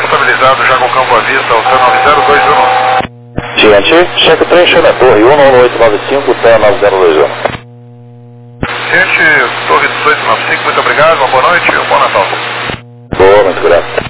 contabilizado já com o campo à vista, o C9021. Ciente, cheque preenchendo na torre 11895, TE 9021. Ciente, torre 1895, muito obrigado, uma boa noite e um bom Natal. Boa, muito grato.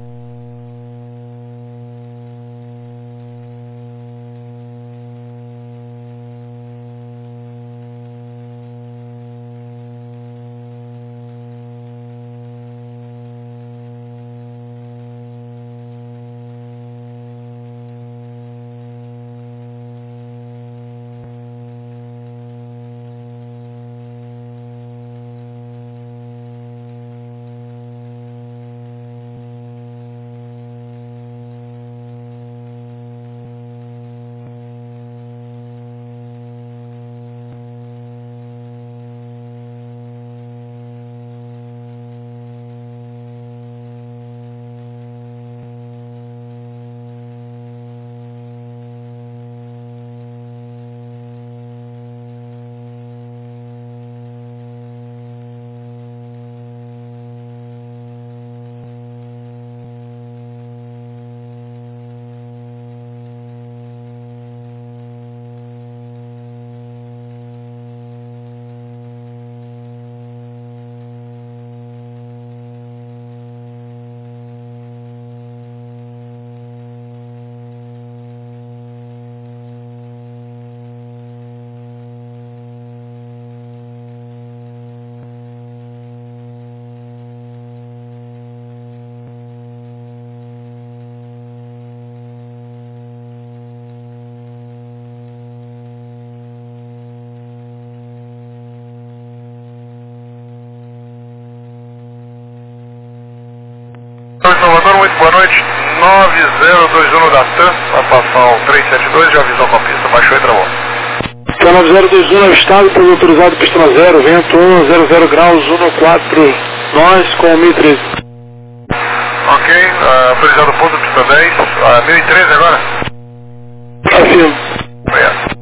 Salvador, muito boa noite. 9021 da TAM, vai passar o 372, já avisou com a pista, baixou e travou. Então 9021 avistado pelo autorizado pista 0, vento 100 graus, 14, nós com 1013. Ok, autorizado ponto, pista 10, 1013 agora? Afirmo. Obrigado.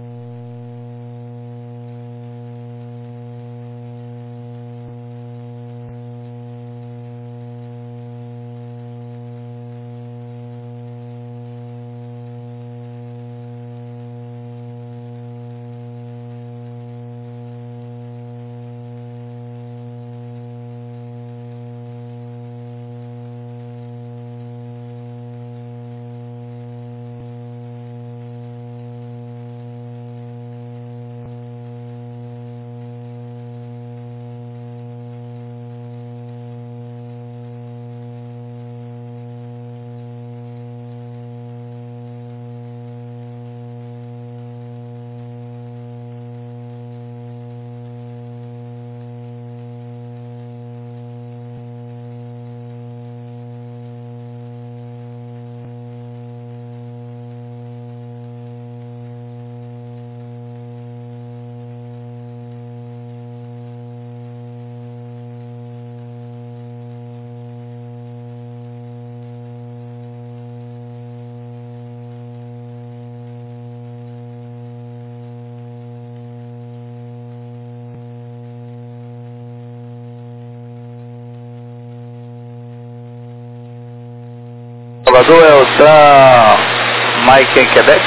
Salvador é o TRAN Mike em Quebec?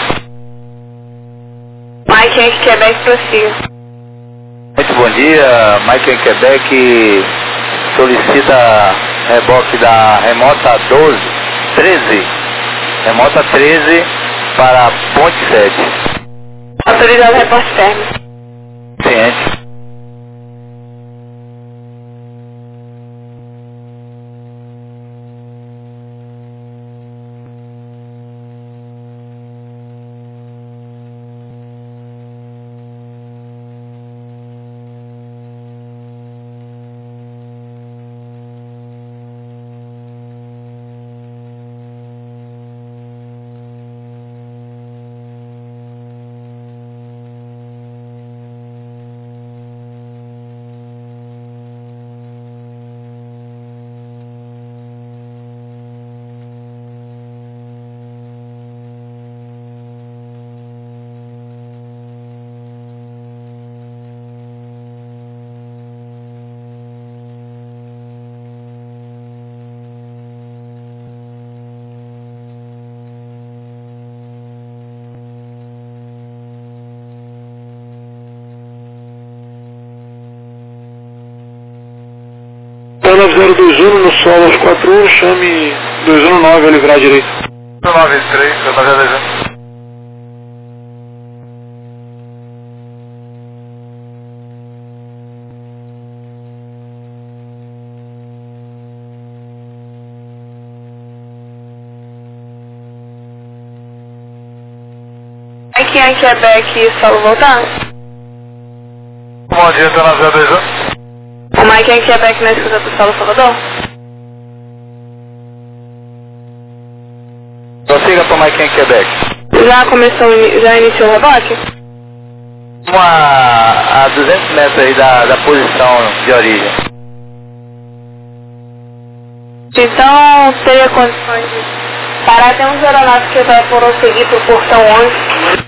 Mike em Quebec, prossiga. Muito bom dia, Mike em Quebec solicita reboque da remota 13, remota 13 para Ponte 7. Autorizado reporte térmico. Ciente. 9021 no solo aos 41, chame 219 a livrar a direita. 93, 9021. Aqui em Quebec, solo voltar? Bom dia, 9021. O Mike em Quebec na escuta do solo Salvador? Prossiga para Mike em Quebec. Já começou, já iniciou o reboque? A 200 metros aí da posição de origem. Então, teria condições de parar. Tem uns aeronaves que vai prosseguir para o portão 11.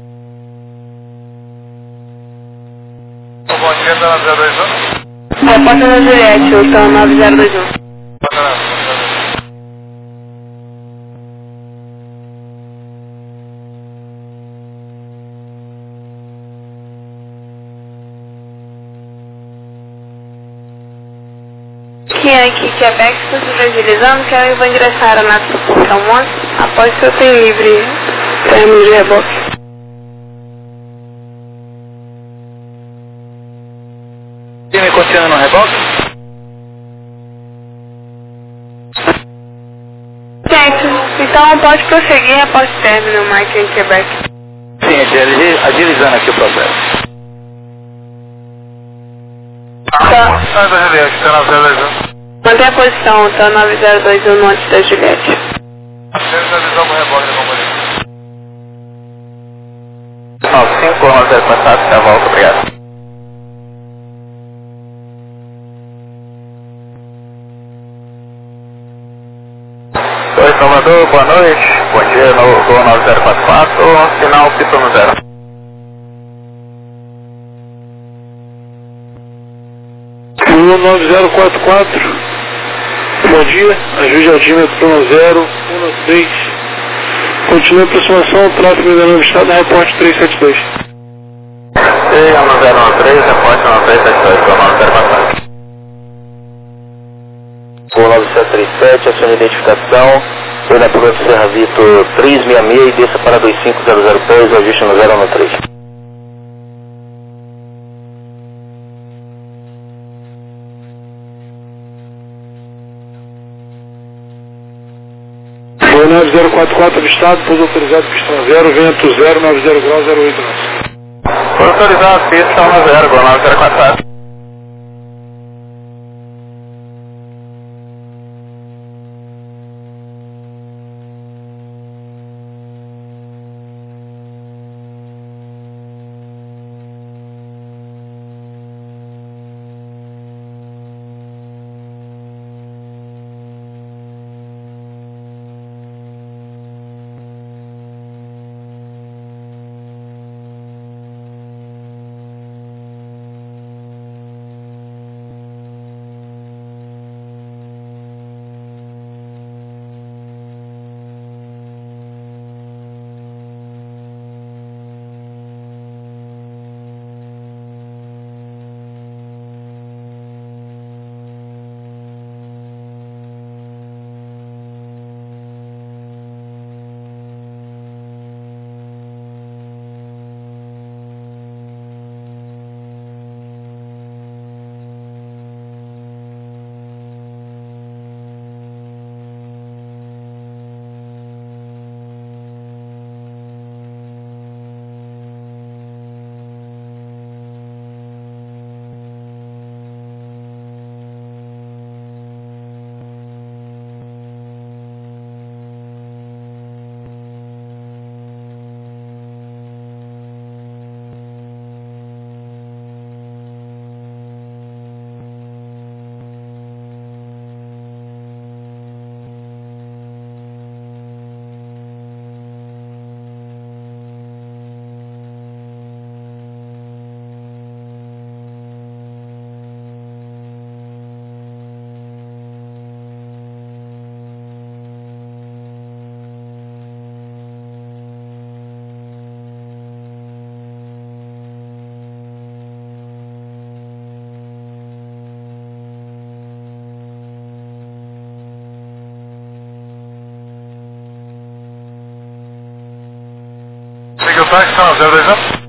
Bom dia, 9021. Repórter da Juliette, o TAM 9021. Aqui, Quebec, estou se fragilizando, que eu vou ingressar a aeronave para o portão 11, após que eu tenho livre termo de reboque. Time continua no reboque? Gente, então pode prosseguir após o término, Mike, em Quebec. Sim, agilizando aqui o processo. Sai da Juliette, 9021. Mantém a posição, tá 9021 no antes da Juliette. Temos a visão com o reboque da companhia. 95, 90 contato, até a volta, obrigado. Oi, Salvador, boa noite. Bom dia, no voo 9044, sinal Python 0. Voo 9044, bom dia, ajude altímetro 1013. Continue a aproximação, tráfego ainda não avistado, reporte 372. Sim, 1013, reporte 9372, voo 9044. Voo 9737, acione identificação, foi na Prudência Serra Vitor 366 e desça para 25003, ajuste no 013. Voo 9044 avistado, pouso autorizado pista 0, vento 0, 90 graus, 08 nós. Foi autorizado, pista 10, voo 9044. táxi, está na 020?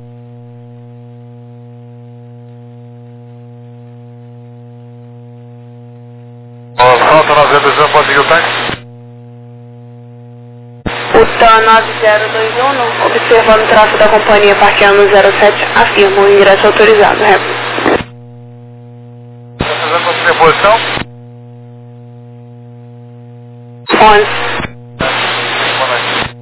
Falta na 020, pode seguir o táxi? O TAN 9021, observando o tráfego da companhia parqueando no 07, afirma o ingresso autorizado. Está fazendo a sua posição? 11. Boa noite.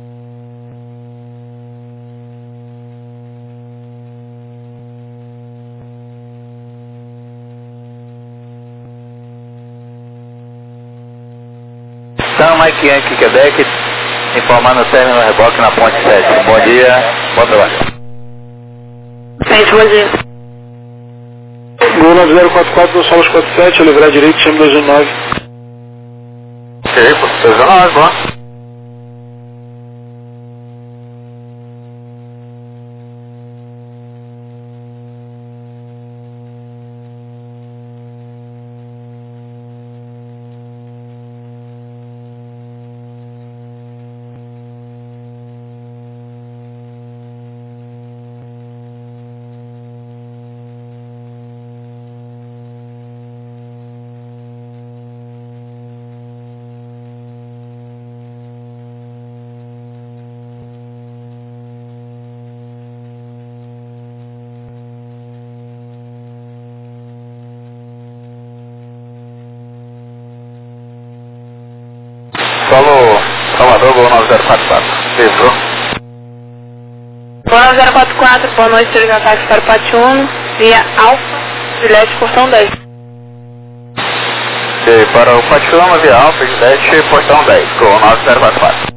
Então, Mike Yankee, Quebec, informando o término reboque na ponte 7. Bom dia, bom trabalho. Gente, bom dia. Gol 9044, Gonçalves 47, eu livrar direito, time 219. Ok, pô, 219, bom. Solo Salvador, Gol 9044. Isso. Gol 9044, boa noite, seja o ataque para o Pátio 1, via Alfa, Juliette, portão 10. Ok, para o Patilama via Alfa, Juliette, portão 10, Gol 9044.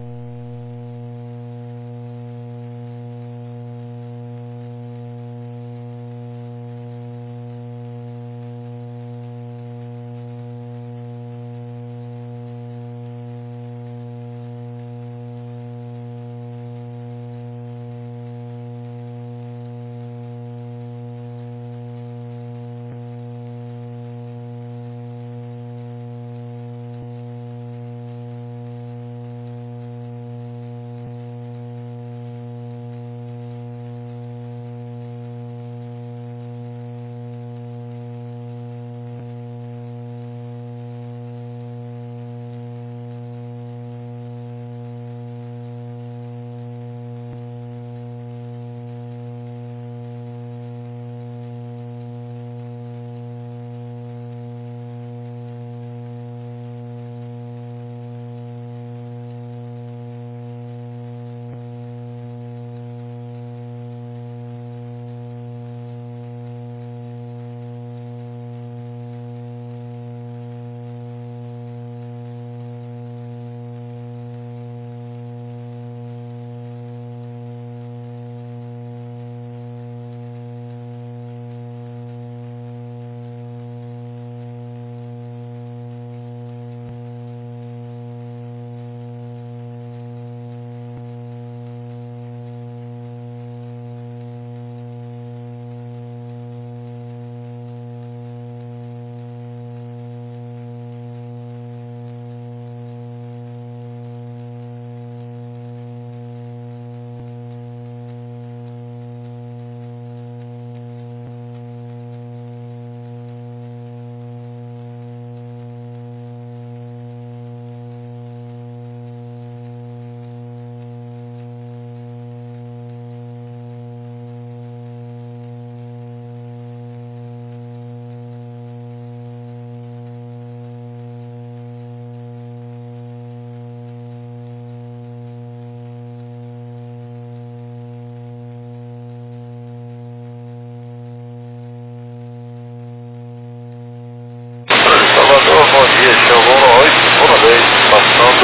Salvador, bom dia, chegou no 810, passando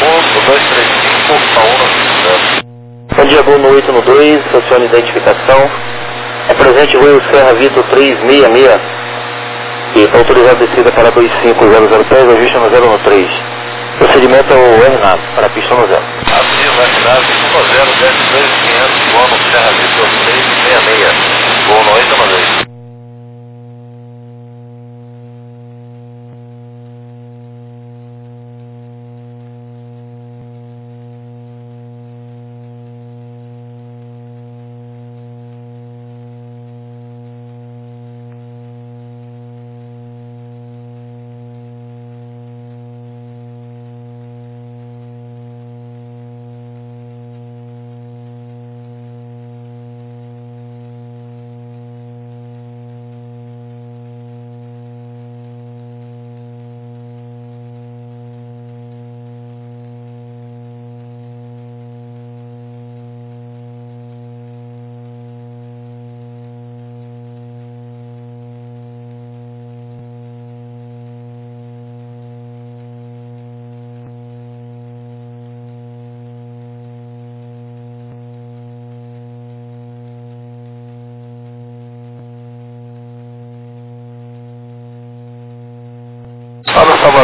1235 a 190. Bom dia, Gol no 812, acione identificação. Apresente Rio Serra Vitor 366 e está autorizado a descida para 25000 pés, ajuste no 013. Procedimento é o RNAV, para a pista no 0. Aviso, RNAV 102500, voo no Serra Vitor 366, voo no 810.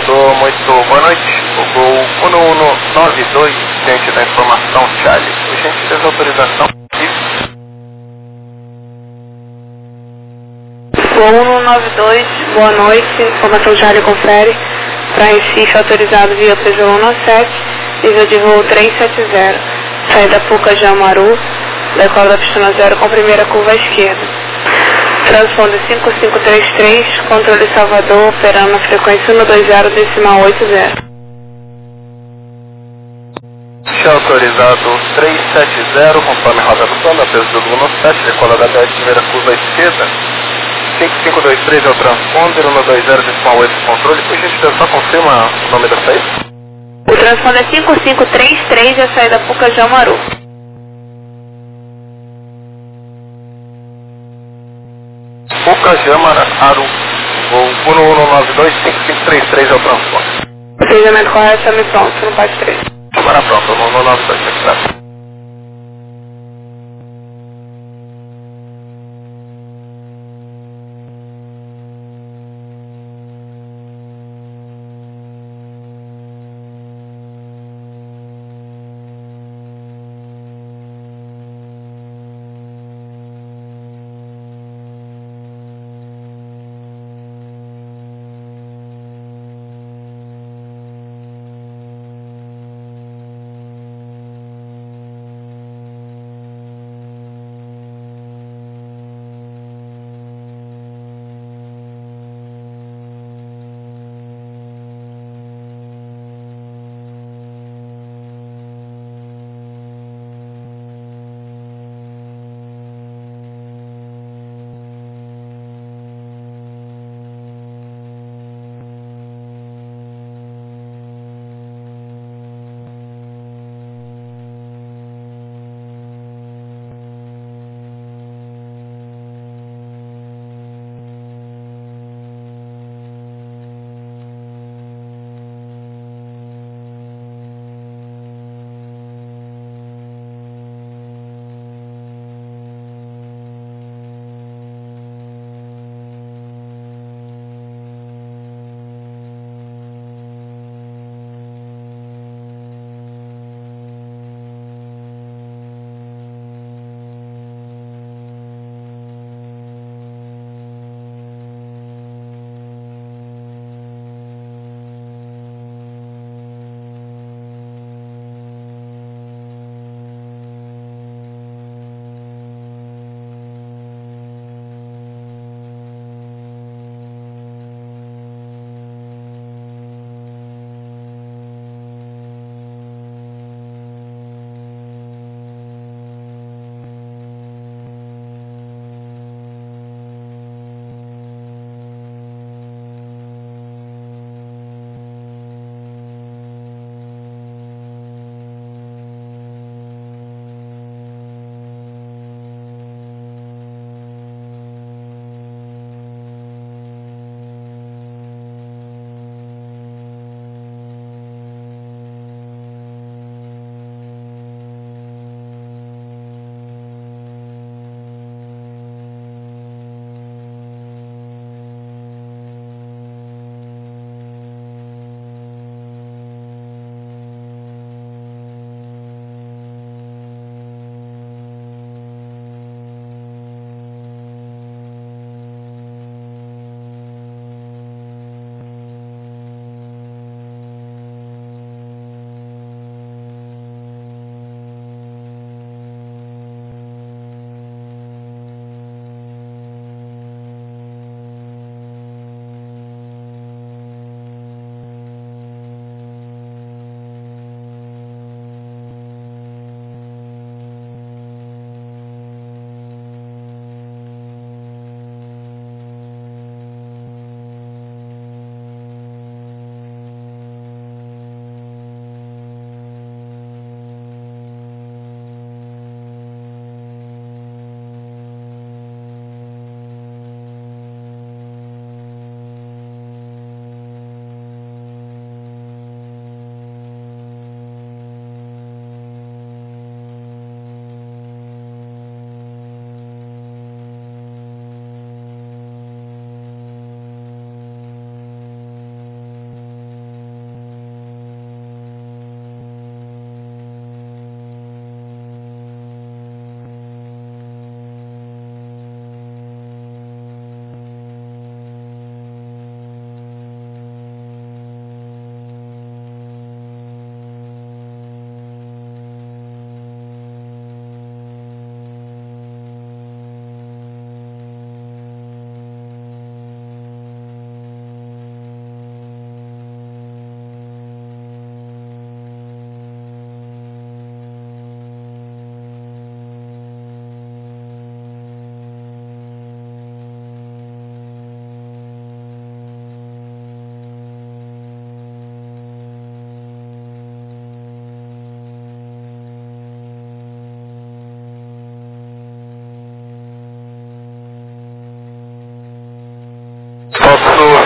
Salvador, muito boa noite. O gol 1192, diante da informação Charlie. Por gentileza, autorização. Gol 1192, boa noite. Informação Charlie confere. Para Recife, autorizado via Peugeot 197, nível de voo 370. Saída Puca de Amaru, decola da pista 0 com primeira curva à esquerda. Transponder 5533, controle Salvador, operando na frequência 120,80. Autorizado 370, conforme roda do plano, peso do Bruno 7, decola da 10, primeira curva à esquerda. 5523 é o transponder, 120,8 controle. Por gentileza, só confirma o nome da saída. O transponder 5533 é a saída Puca de Amaru. Pucajama Aru, voo 1192-5533 é o transponder. Procedimento correto, chame pronto, no parte 3. Chamara pronto, 1192, aqui.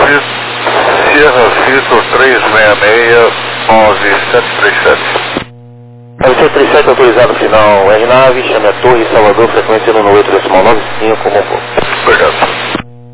Sierra Vitor 366 9737. 937 autorizado final RNAV, chame a Torre Salvador, frequência no 8.95, como for. Obrigado.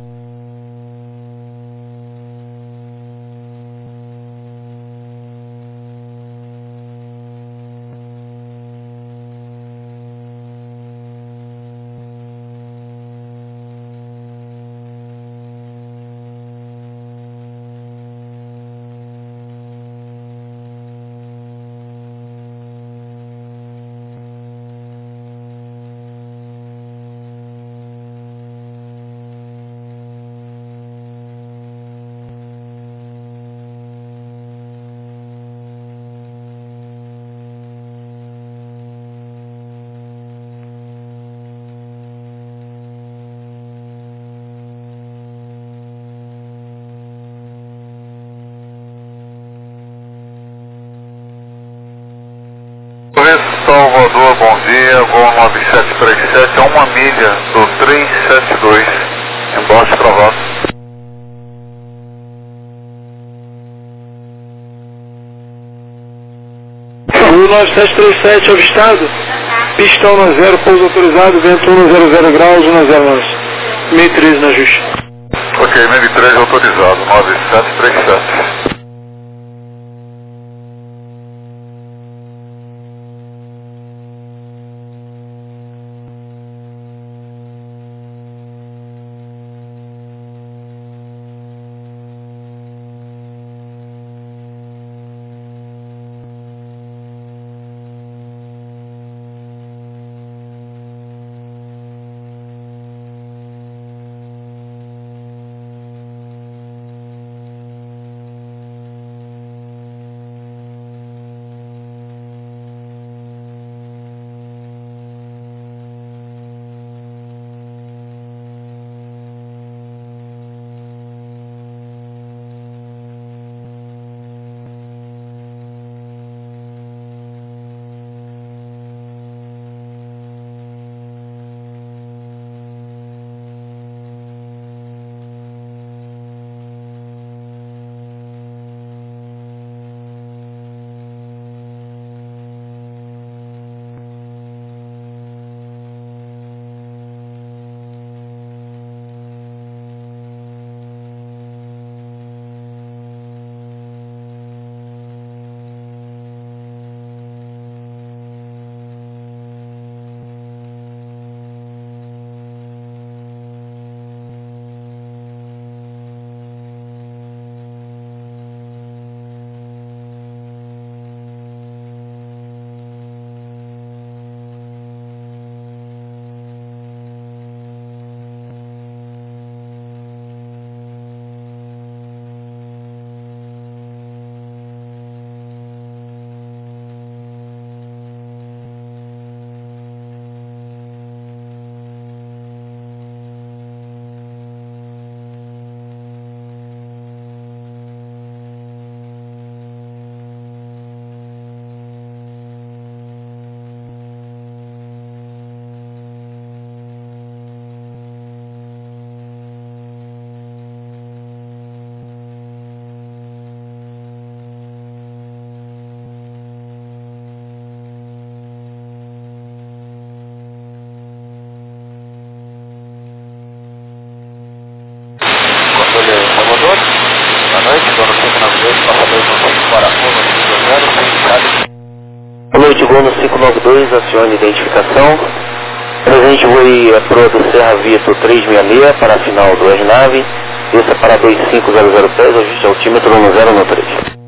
Salvador, bom dia, voo 9737 a 1 milha do 372, embaixo travado. O 9737 avistado, pista 10, pouso autorizado, vento 100 graus, 10 1013 na ajuste. Ok, 1013 autorizado, 9737. Boa noite, gol no 592, acione identificação. Presente voo é proa do Serra Vitor 366 para a final do RNAV. Desça para 2500 pés, ajuste altímetro no 013.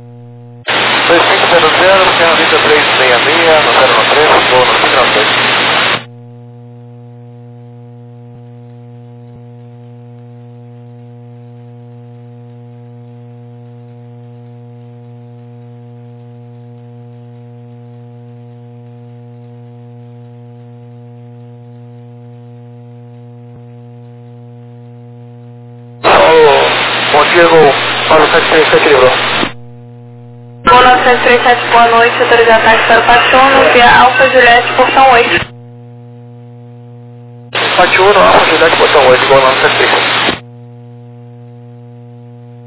2500, Serra Vitor 366, no 013, voo no 592. Bom dia, Gol. Paulo 737 livrou. Gol 937, boa noite, autorizado táxi para o Patrono, via Alfa Juliette, portão 8. Patrono, Alfa Juliette, portão 8, Gol 937.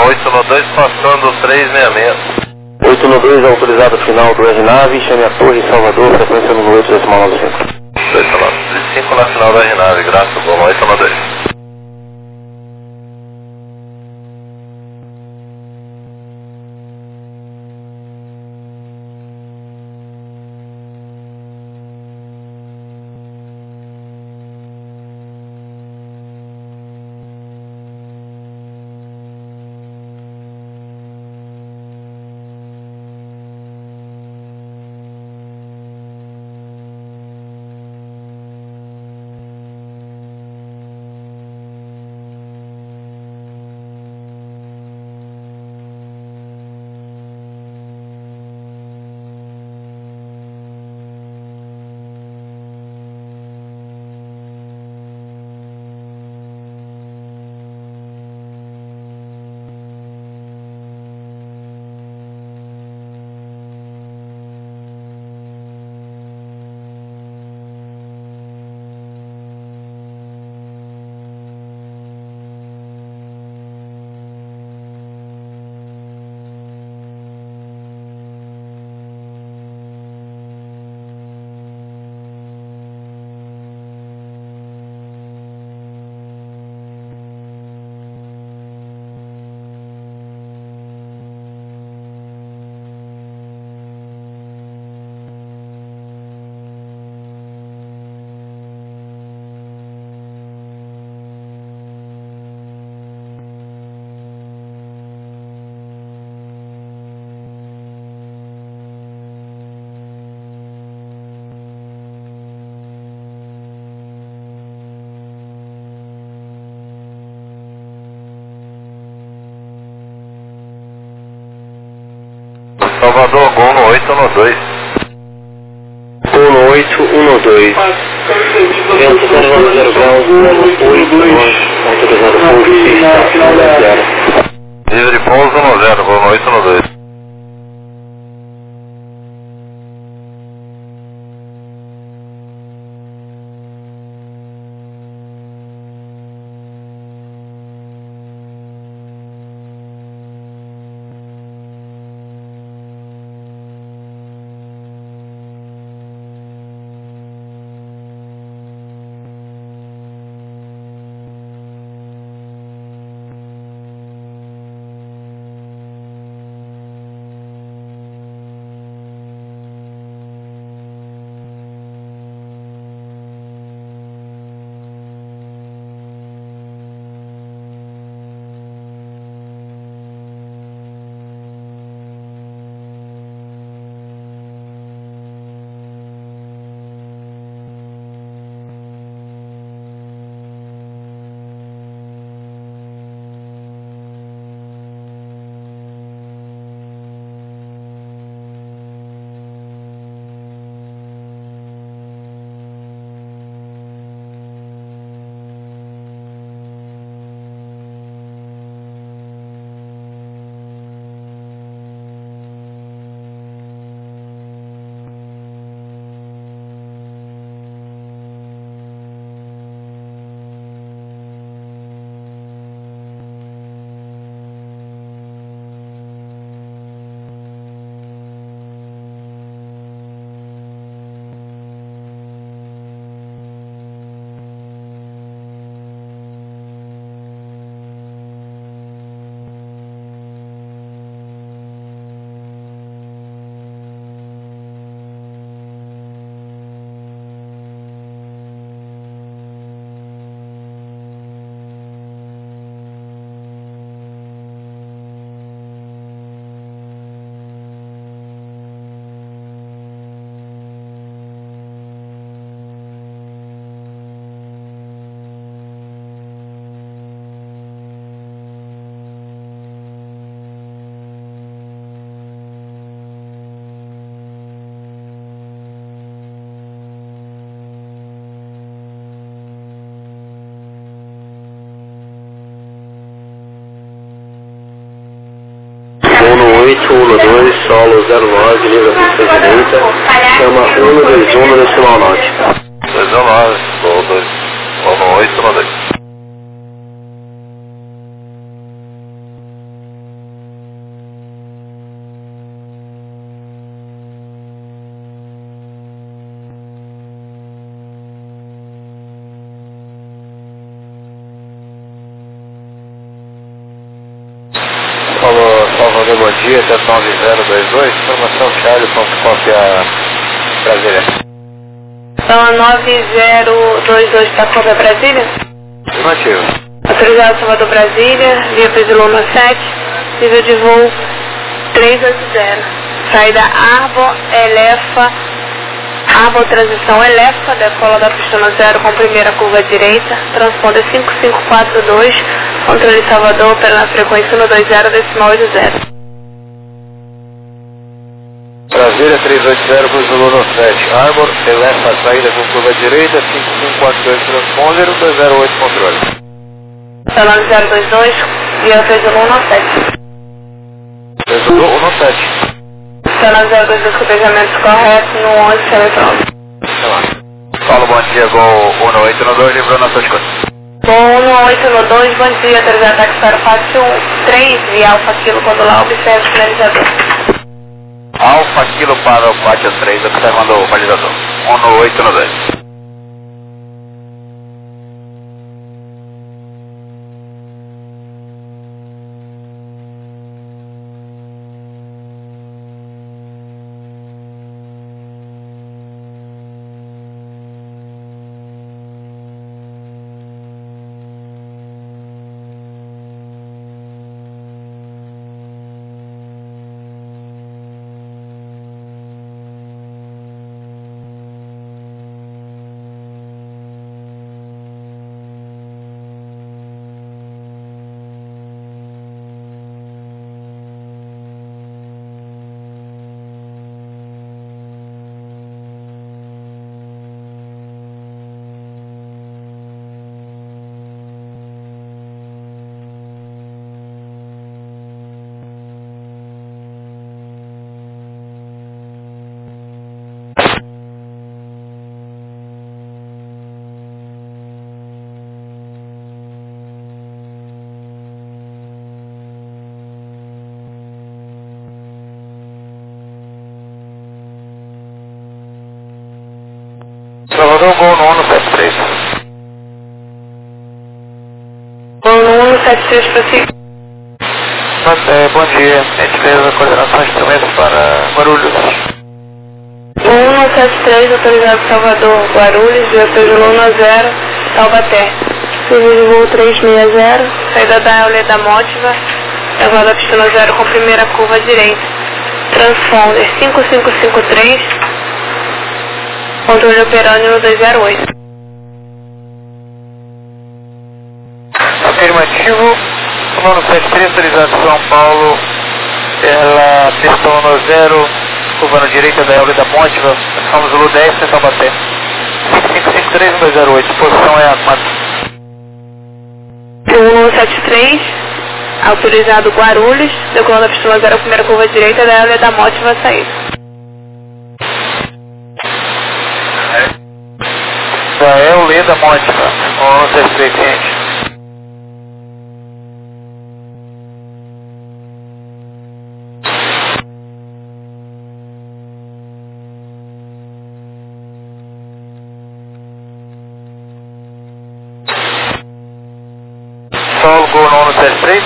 892 passando 366. 892 autorizado final do RNAV, chame a Torre Salvador, frequência número 8,95. 895 na final da RNAV, graças, bom, 892. Salvador, gol no 812. Gol no 812. Vento 090 graus, 08, autorizado pouso, pista 0. Livre pouso no 0, gol no 812. Uno 812, solo 09, liga pista direita, chama 121 decimal norte. 219, gol 2, gol no 812. Brasília, bom dia, 79022, informação Charlie, ponto cópia Brasília. Então a 9022 para cópia Brasília? Afirmativo. Autorizado Salvador Brasília, via Pesilona 7, nível de voo 380. Saída Arbor transição Elefa, decola da pista no 0 com primeira curva direita, transponder 5542, controle Salvador, opera na frequência 120 decimal 80. Brasília 380, Pesilona 7, Arbor, Elefa, saída com curva direita, 5542 transponder, 208 controle. Então 9022, via Pesilona 7. Pesilona 7. Então 022 cotejamentos corretos no 11 eletrônico. Paulo, bom dia, Gol 1892, livrou na sua escuta. Gol 1892, bom dia, autorizado ataque para faixa 3 via Alfa Kilo, quando lá observa o finalizador. Alfa Kilo para o pátio 3, observando o balizador. 1892. Salvador, Gol no 173. Gol no 173 para si. Bom dia, gentileza, coordenação de instrumentos para Guarulhos. Gol 173, autorizado Salvador, Guarulhos, via Pesilona 0, Taubaté. Nível de voo 360, saída da Euler da Mótiva, levada da pista no 0 com primeira curva direita. Transponder 5553, controle operando no 208. Afirmativo, comando 73, autorizado São Paulo, pela pista no 0, curva na direita da Euler da Mótiva, São Zulu 10, Central Baté. 5553, 208, posição é a 4. 173, autorizado Guarulhos, decolando a pista no 0, primeira curva direita da Euler da Mótiva, saída. Da Euler da Mótiva, 173, gente. Sol, Gol no 173.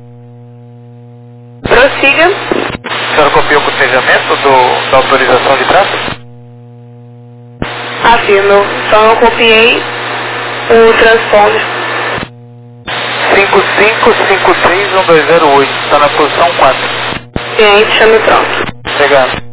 Prossiga. A senhora copiou o cotejamento da autorização de tráfego? Afirmo, só não copiei o transponder. 5553-1208, está na posição 4. Ciente, chame pronto. Obrigado.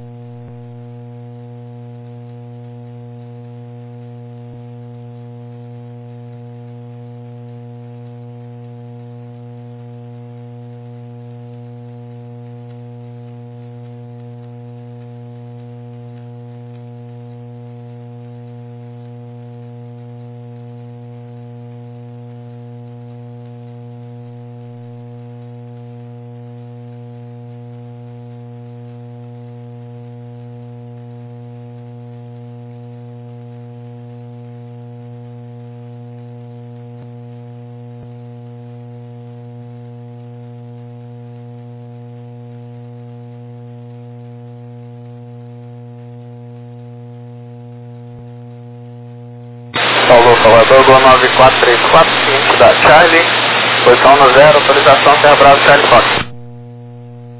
Paulo, Salvador, Gol 9434, seguinte da Charlie, posição no 0, autorização Terra Bravo, Charlie Fox.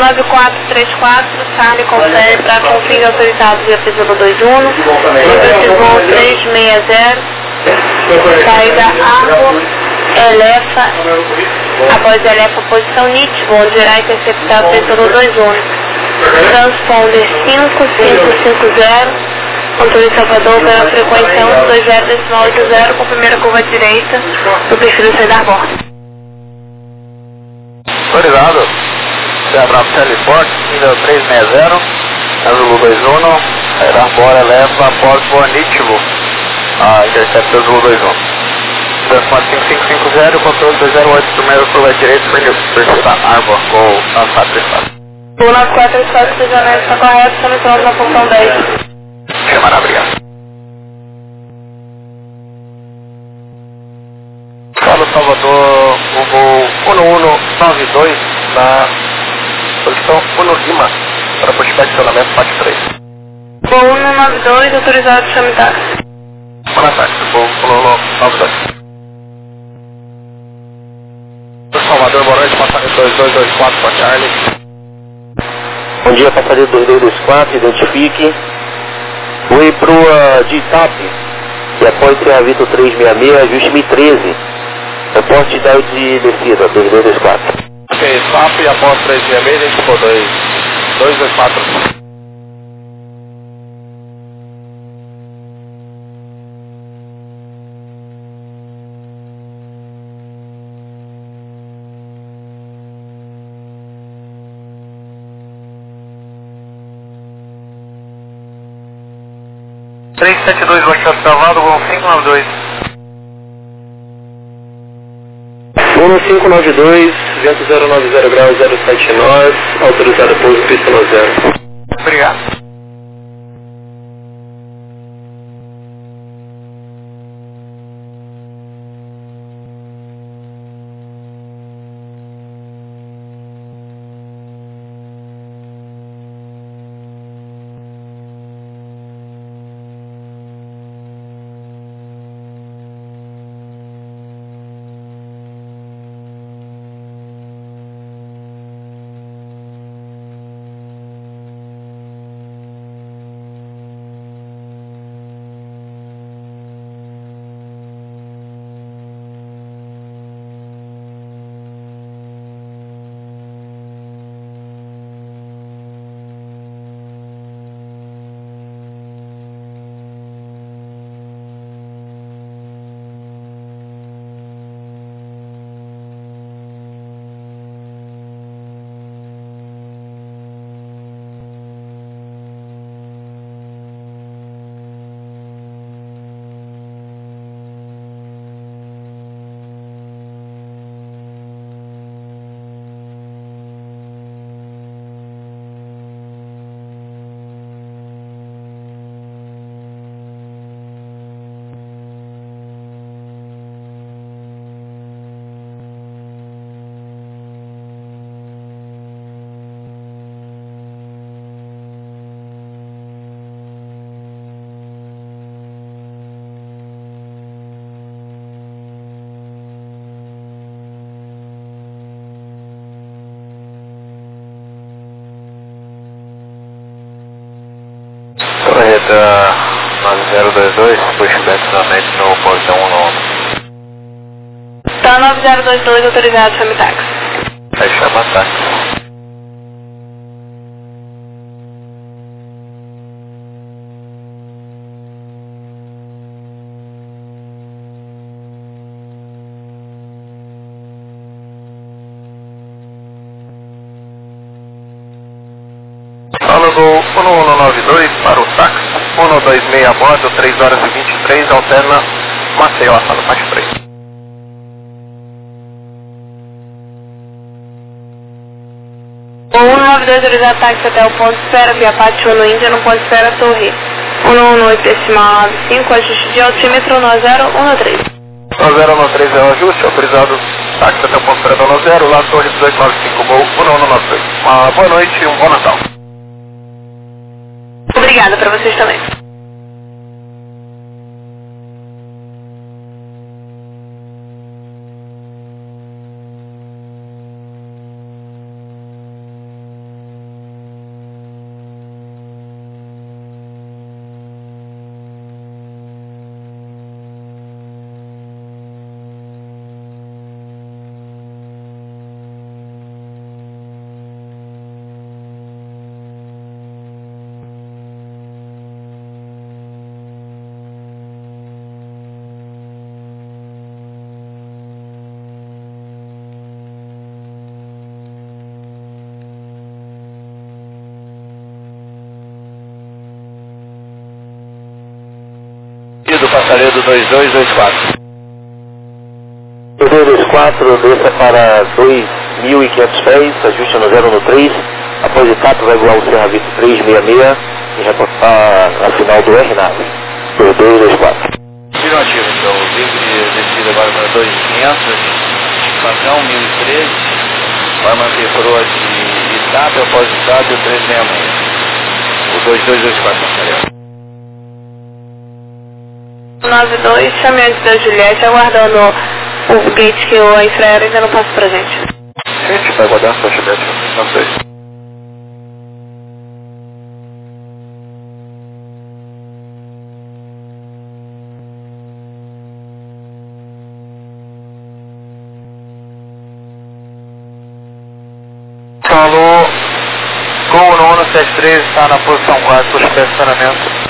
9434, Charlie confere para config autorizado via Písolo 21, esse voo 360, saída Argo, Elefa, após Elefa, posição NIT, voo gerar e interceptar Písolo 21, transponder 5550, controle Salvador pela frequência 120.80 com primeira curva à direita, do perfil do da borda. Autorizado. Bravo Teleport, nível 360, Azul 21, sairá fora, leva após voa nítido, intercepta Azul 21. Transport 5550, controle 208, primeiro curva à direita, perfil da Arbor, com lançar 34. O 9434, posicionamento está correto, estamos entrando na função 10. Chamará, obrigado. Fala Salvador, o voo 1192 na posição 1 Lima, para pushback estacionamento parte 3. Voo 192, autorizado de chame táxi. Boa tarde, voo 1192. Salvador, boa noite, passageiro 2224 para Charlie. Bom dia, passageiro 2224, identifique. Foi para o DITAP, e após Serra Vitor 366, ajuste 1013. Reporte de descida, 2224. Ok, SAP e após 366, identificou 224. (372) baixado travado, voo 592. 1592, vento 090 graus 07 nós, autorizado pouso pista no 0. Obrigado. Correta 9022, pushback estacionamento no portão 1. Tá 9022, autorizado chame táxi. Aí chama táxi. Fala do 1192 para o táxi, 126 a bordo, 3 horas e 23, alterna Maceió, para parte 3. O 192 autorizado táxi até o ponto de espera, via Pátio 1 no Índia, no ponto de espera Torre. 118 decimal 95, ajuste de altímetro 9013. 9013 é o ajuste, autorizado táxi até o ponto de espera da 90, lá Torre 1895, voo 1193. Uma boa noite e um bom Natal. Obrigada para vocês também. Toledo 2224. 2224, desça para 2.500 pés, ajuste no 0 no 3, após etapa vai voar o Serra Vitor 366 e reportar a final do R-Nave. 2224. Afirmativo, então, livre descida agora para 2500, estimação 1013, vai manter coroa de etapa, após etapa e o 366. O 2224, Marcelo. 92, chame antes da Juliette, aguardando o gate que o Infraero ainda não passa pra gente. Gente, vai aguardar a sua Juliette, não sei. Falou, Gol no 173 está na posição 4 por estacionamento.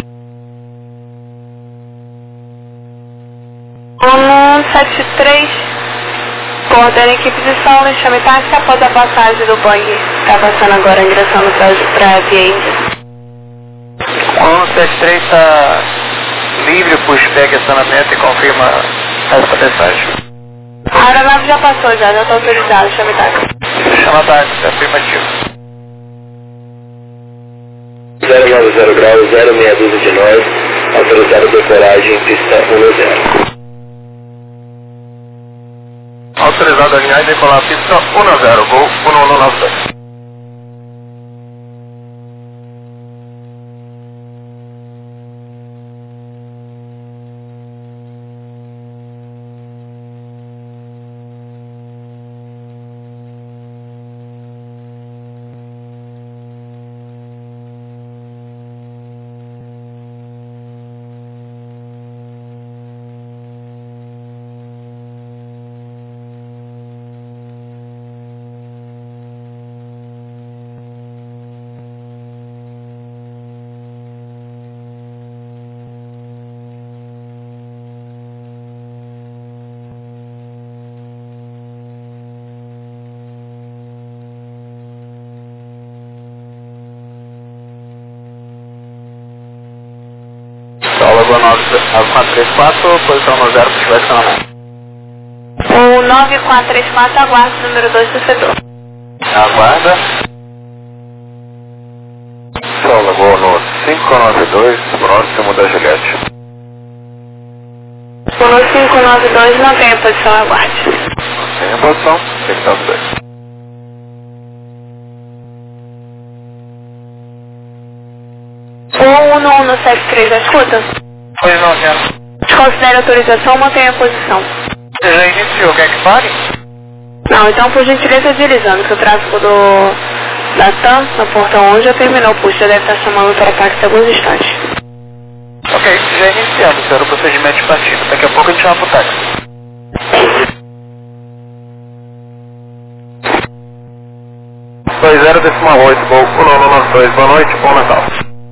173, coordena a equipe de Saulo, chame táxi após a passagem do Bang. Está passando agora em direção para a Via Índia. 173 está livre por espec estacionamento e confirma essa passagem. A aeronave já passou, já está autorizada, chame táxi. Chama táxi, afirmativo. 090 graus, 06 dúzia de nós, autorizado decolagem, pista 10. Autorizado a alinhar e decolar a pista 10, Gol 1192. Saulo 9434, posição no 0 para estacionamento. O 9434 aguarda o número 2 do setor. Aguarda. Saulo Gol no 592, próximo da Juliette. O no 592 não tem a posição, aguarde. Tem a posição, tem que estar tudo bem. O 11173 já escuta? Pois não, senhora. Desconsidere a autorização, mantenha a posição. Você já iniciou, quer que pare? Não, então por gentileza deslizando, que o tráfego da TAM, no portão 11, já terminou. Puxa, já deve estar chamando para o táxi em alguns instantes. Ok, já iniciamos, senhora, o procedimento de partida. Daqui a pouco a gente chama pro táxi. 20,8, Gol 1192, boa noite, bom Natal.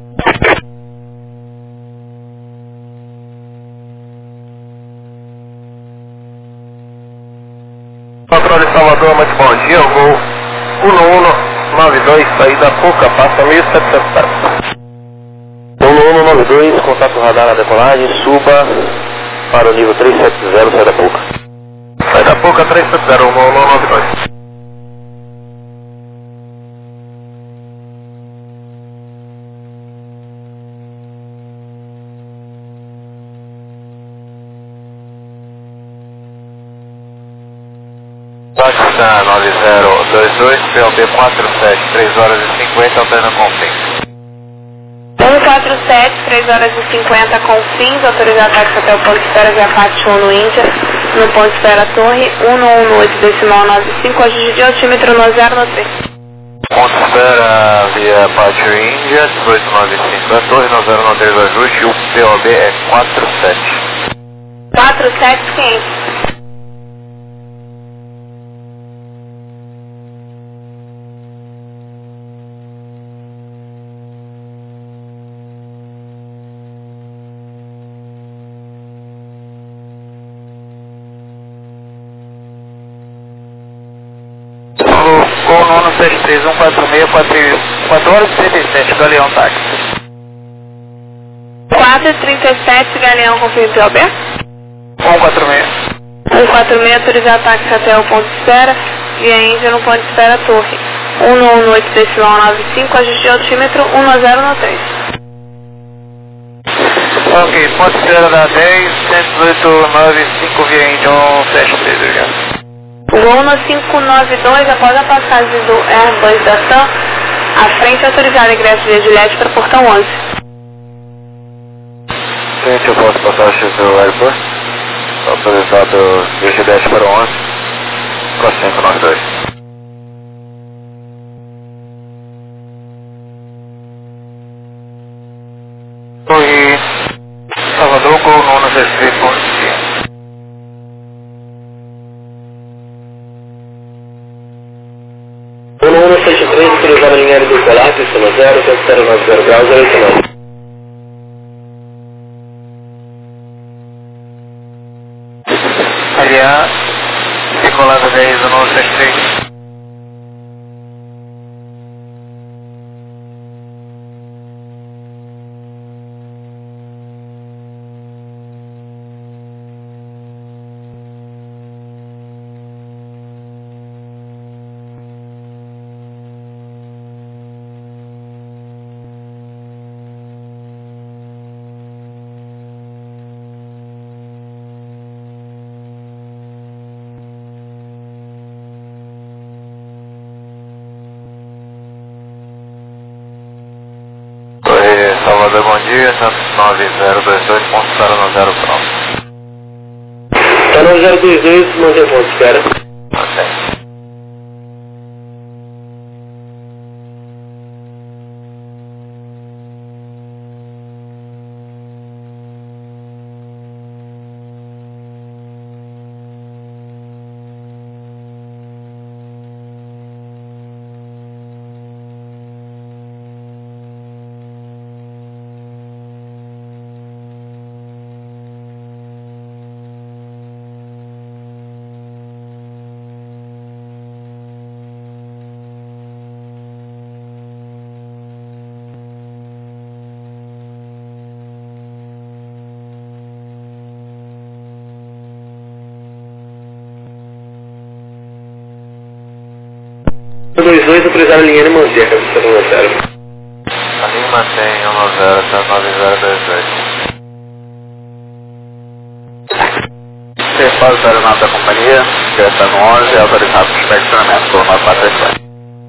Controle Salvador, muito bom dia, o Gol 1192, saída Puca, passa 1700 pés. 1192, contato radar na decolagem, suba para o nível 370, sai da Puca. Sai da Puca 370, 1192. Pakistan 9022, PLB 47, 3 horas e 50, alterna com fins. 147, 3 horas e 50 com fins, autorizar táxi até o ponto de espera via parte 1 no Índia, no ponto de espera Torre, 118,95, ajuste de altímetro no 0 no 3. Ponto de espera via parte Índia, 1895, a Torre no 0 no 3 ajuste, o PLB é 47. 47500. Gol 963, 146, 4 horas e 37, Galeão táxi. 1137, Galeão, confirme aberto. 146. 146, autorizar táxi até o ponto de espera, via Índia no ponto de espera Torre. 118 decilão 95, ajuste de altímetro 11093. Ok, ponto de espera da 10, 11895 via Índia 173, obrigado. Voo no 592, após a passagem do Airbus da TAM, à frente autorizado ingresso via Juliette para portão 11. Gente, eu posso passagem do Airbus, autorizado via Juliette para 11, para 592. Oi, Salvador, Gol 963, bom dia. O 173, autorizado a linha aérea do Colar, pista 0, 090 graus, 089. Aliás, decolada 10 do 973. Salvador, bom dia, Santos 9022, ponto de espera no 0 pronto. Tá no 022, mantém ponto de espera. Ok. O 22, autorizado a linha aérea manter, pista 0. A linha mantém 10, 9022. Você faz o aeronave da companhia, que está no 11, é autorizado para inspecionamento por 947.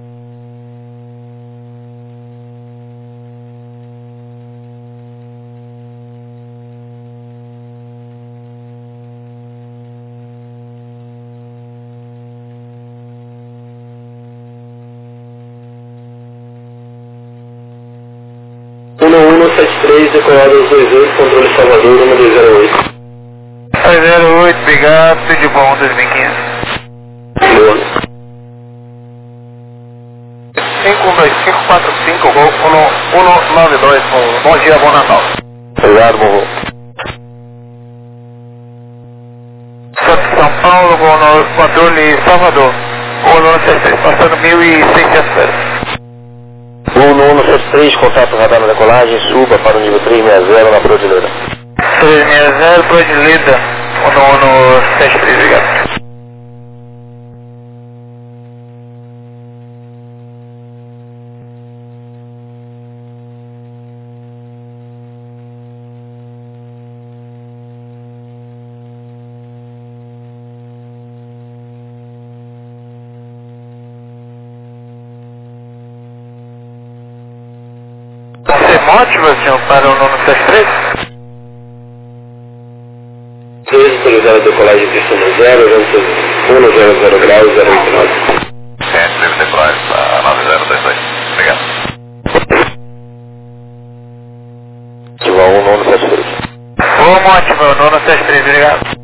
O 173, decolado aos 28, controle Salvador, 1208. 308, obrigado, tudo de bom, 2015. Boa. 52545, Gol 192, bom dia, bom Natal. Obrigado, bom voo. Santos São Paulo, Gol no controle Salvador, Gol 963, passando 1.600 metros. Voo no 173, contato radar na decolagem, suba para o nível 360 na Prodilheira. 360, Prodilheira, no 73, obrigado. Você motiva, senhor, para o 973? 13, autorizado a decolagem pista 0, 100 graus, 089. Sempre decolagem para 9022, obrigado. Ativa 1, 973. Vamos ativar o 973, obrigado.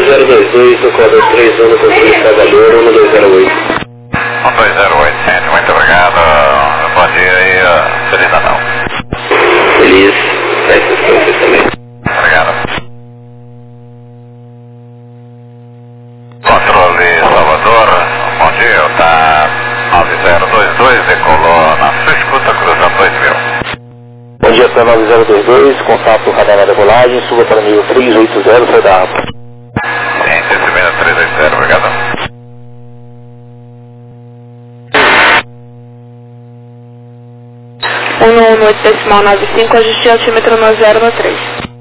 1022, no código 31, Conselho Salvador, 1208. 1208, gente, muito obrigado. Bom dia e feliz Natal. Feliz, festas para vocês também. Obrigado. Controle Salvador, bom dia, tá 9022, decolou na sua escuta, cruzando 2000. Bom dia, tá 9022, contato radar na decolagem, suba para nível 380, sai da APA. Sim, disciplina 380, obrigado. No 8,95, ajuste altímetro no 013.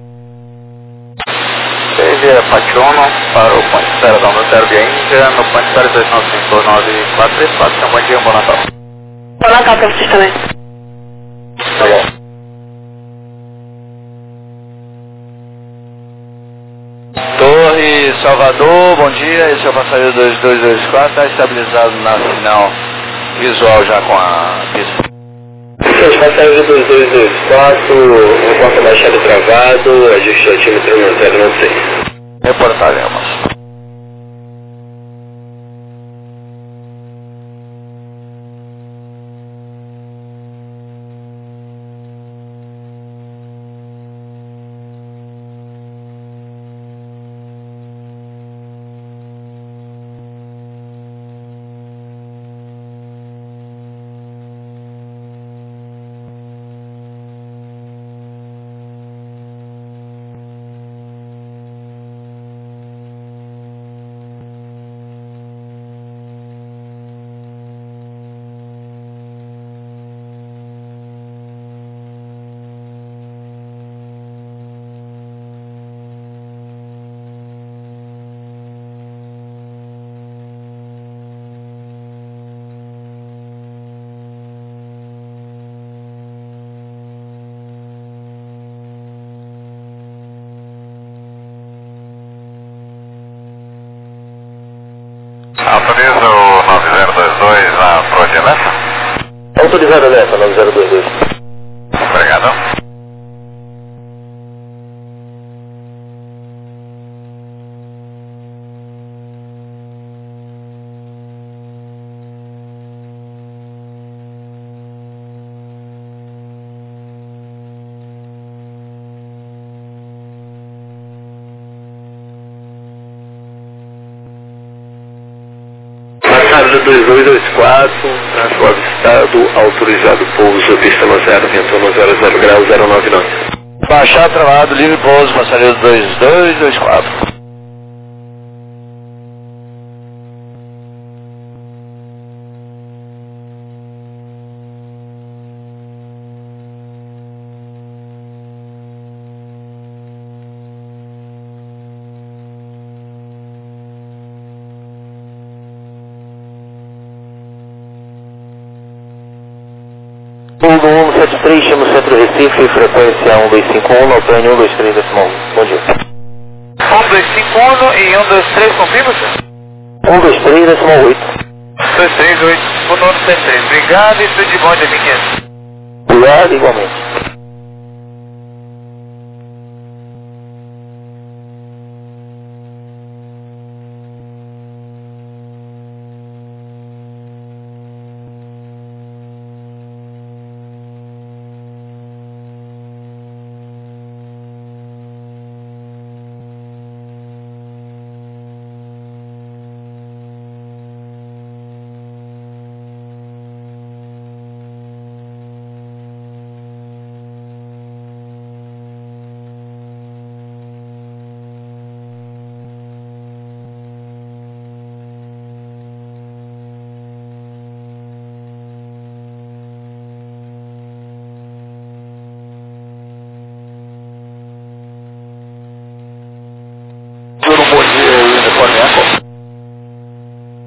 Seja Pachono para o ponto de espera da Onda Sérvia Índia, no ponto de espera 2959434, então bom dia, bom Natal. Bom Natal para vocês também. Tá bom. Torre Salvador, bom dia, esse é o passageiro 2224, está estabilizado na sinal visual já com a pista. Passageiro 2224, um porta baixado travado, ajuste altímetro no 096. Reportaremos. Autoriza o 9022 na proa de alerta? Autorizado alerta, 9022. Obrigado. Passageiro 2224, transporte estado, autorizado pouso, pista no 0, vento no 00 grau, 099. Baixar travado, livre pouso, passageiro 2224. Pouso 173, chama o centro Recife, frequência 1251, no plano 123, decimal 1. Bom dia. 1251 e 123, confirma, senhor? 123, decimal 8. 238, o nono 73. Obrigado e tudo de bom, dia 15. Obrigado, igualmente.